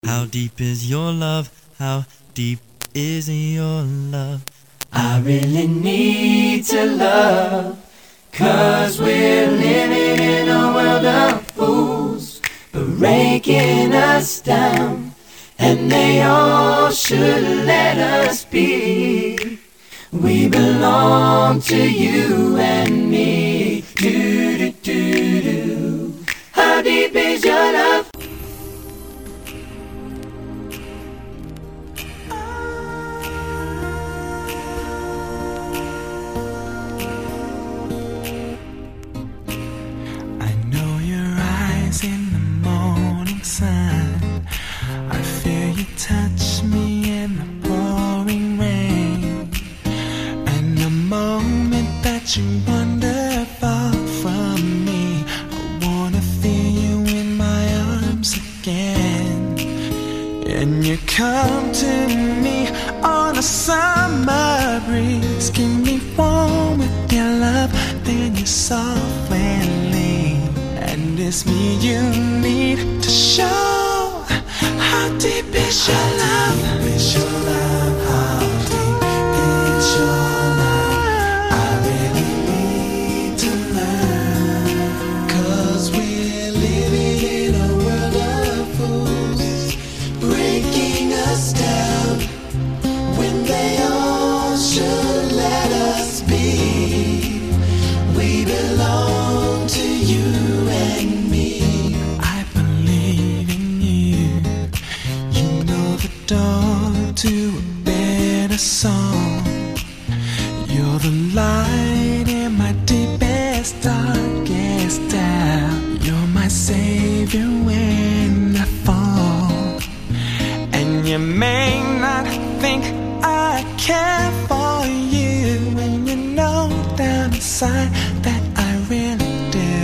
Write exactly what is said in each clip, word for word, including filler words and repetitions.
How deep is your love? How deep is your love? I really need to love, 'cause we're living in a world of fools, breaking us down, and they all should let us be. We belong to you and me. Do do do do. How deep is your love? I know your eyes in the morning sun. I feel you touch me in the pouring rain. And the moment that you wander far from me, I wanna feel you in my arms again. And you come to me on a summer breeze, keep me warm with your love, then you softly leave. And it's me you need to show. How deep is your love? How deep is your love? How deep is your love? I really need to learn, 'cause we're living in a world of fools, breaking us down when they all should let us be. We belong to you and me. I believe in you. You know the door to a better song. You're the light in my deepest, darkest doubt. You're my savior when I fall. And you may not think I care for you, when you know down inside that I really do.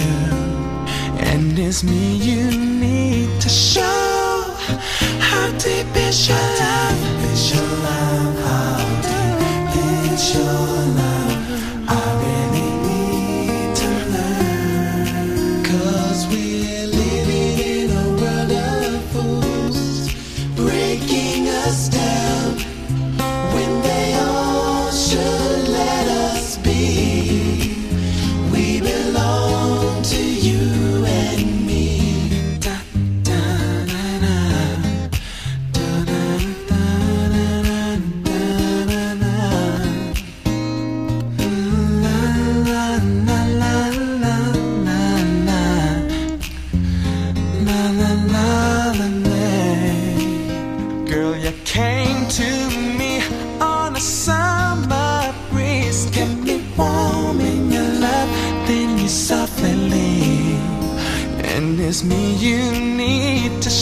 And it's me you need to show. How deep is your love? How deep is your love? How deep is your love? I really need to learn, 'cause we're living in a world of fools, breaking us down when they all should let us be. We belong to you and me. Da, da, da, da. Da, da, da, da, da, da, da. La, la, la, la, la, la, la. La, la, la, la, la. Girl, you came to me on a summer breeze, kept me warm in your love, then you softly leave. And it's me you need to